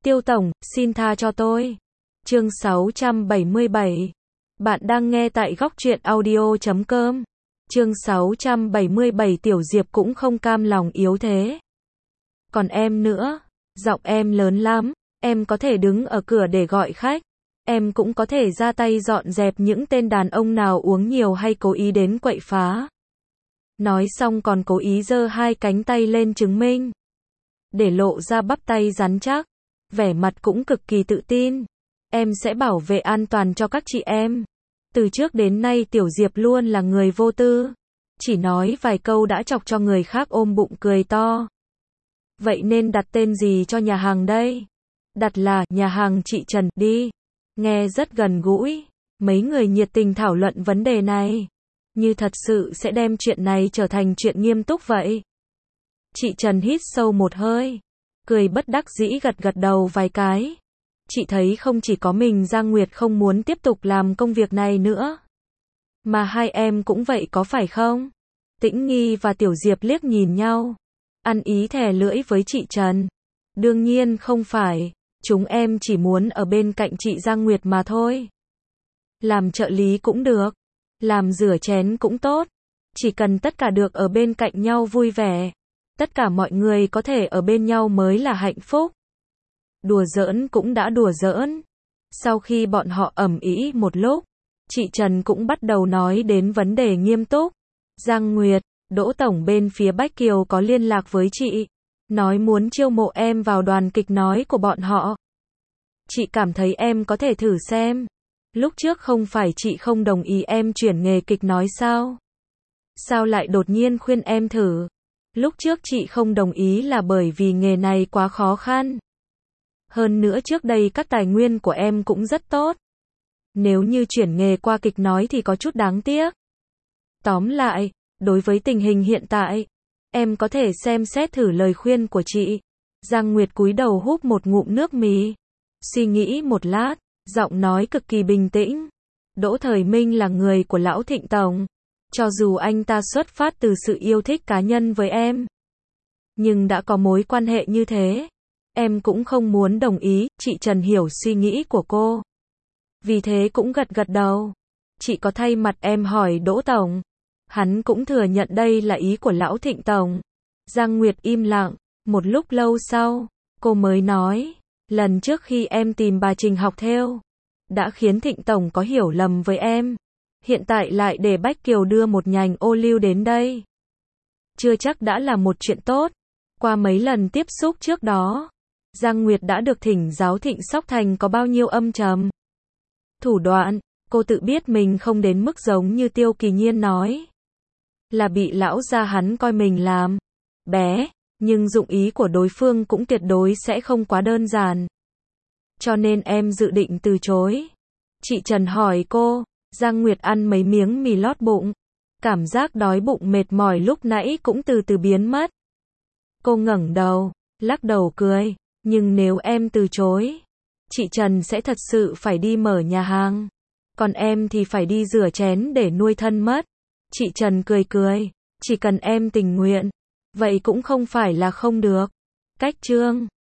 Tiêu tổng, xin tha cho tôi. Chương 677. Bạn đang nghe tại góc truyện audio.com. Chương 677. Tiểu Diệp cũng không cam lòng yếu thế. Còn em nữa, giọng em lớn lắm, em có thể đứng ở cửa để gọi khách. Em cũng có thể ra tay dọn dẹp những tên đàn ông nào uống nhiều hay cố ý đến quậy phá. Nói xong còn cố ý giơ hai cánh tay lên chứng minh, để lộ ra bắp tay rắn chắc, vẻ mặt cũng cực kỳ tự tin. Em sẽ bảo vệ an toàn cho các chị em. Từ trước đến nay Tiểu Diệp luôn là người vô tư, chỉ nói vài câu đã chọc cho người khác ôm bụng cười to. Vậy nên đặt tên gì cho nhà hàng đây? Đặt là nhà hàng chị Trần đi. Nghe rất gần gũi. Mấy người nhiệt tình thảo luận vấn đề này, như thật sự sẽ đem chuyện này trở thành chuyện nghiêm túc vậy. Chị Trần hít sâu một hơi, cười bất đắc dĩ gật gật đầu vài cái. Chị thấy không chỉ có mình Giang Nguyệt không muốn tiếp tục làm công việc này nữa, mà hai em cũng vậy có phải không? Tĩnh Nghi và Tiểu Diệp liếc nhìn nhau, ăn ý thè lưỡi với chị Trần. Đương nhiên không phải, chúng em chỉ muốn ở bên cạnh chị Giang Nguyệt mà thôi. Làm trợ lý cũng được, làm rửa chén cũng tốt, chỉ cần tất cả được ở bên cạnh nhau vui vẻ, tất cả mọi người có thể ở bên nhau mới là hạnh phúc. Đùa giỡn cũng đã đùa giỡn. Sau khi bọn họ ầm ĩ một lúc, chị Trần cũng bắt đầu nói đến vấn đề nghiêm túc. Giang Nguyệt, Đỗ tổng bên phía Bách Kiều có liên lạc với chị, nói muốn chiêu mộ em vào đoàn kịch nói của bọn họ. Chị cảm thấy em có thể thử xem. Lúc trước không phải chị không đồng ý em chuyển nghề kịch nói sao? Sao lại đột nhiên khuyên em thử? Lúc trước chị không đồng ý là bởi vì nghề này quá khó khăn. Hơn nữa trước đây các tài nguyên của em cũng rất tốt. Nếu như chuyển nghề qua kịch nói thì có chút đáng tiếc. Tóm lại, đối với tình hình hiện tại, em có thể xem xét thử lời khuyên của chị. Giang Nguyệt cúi đầu húp một ngụm nước mì, suy nghĩ một lát, giọng nói cực kỳ bình tĩnh. Đỗ Thời Minh là người của Lão Thịnh tổng. Cho dù anh ta xuất phát từ sự yêu thích cá nhân với em, nhưng đã có mối quan hệ như thế, em cũng không muốn đồng ý. Chị Trần hiểu suy nghĩ của cô, vì thế cũng gật gật đầu. Chị có thay mặt em hỏi Đỗ tổng. Hắn cũng thừa nhận đây là ý của Lão Thịnh tổng. Giang Nguyệt im lặng, một lúc lâu sau, cô mới nói, lần trước khi em tìm bà Trình học thêu, đã khiến Thịnh tổng có hiểu lầm với em. Hiện tại lại để Bách Kiều đưa một nhành ô liu đến đây, chưa chắc đã là một chuyện tốt. Qua mấy lần tiếp xúc trước đó, Giang Nguyệt đã được thỉnh giáo Thịnh Sóc Thành có bao nhiêu âm trầm thủ đoạn. Cô tự biết mình không đến mức giống như Tiêu Kỳ Nhiên nói, là bị lão gia hắn coi mình làm bé, nhưng dụng ý của đối phương cũng tuyệt đối sẽ không quá đơn giản. Cho nên em dự định từ chối. Chị Trần hỏi cô. Giang Nguyệt ăn mấy miếng mì lót bụng, cảm giác đói bụng mệt mỏi lúc nãy cũng từ từ biến mất. Cô ngẩng đầu, lắc đầu cười, nhưng nếu em từ chối, chị Trần sẽ thật sự phải đi mở nhà hàng, còn em thì phải đi rửa chén để nuôi thân mất. Chị Trần cười cười, chỉ cần em tình nguyện, vậy cũng không phải là không được. Cách chương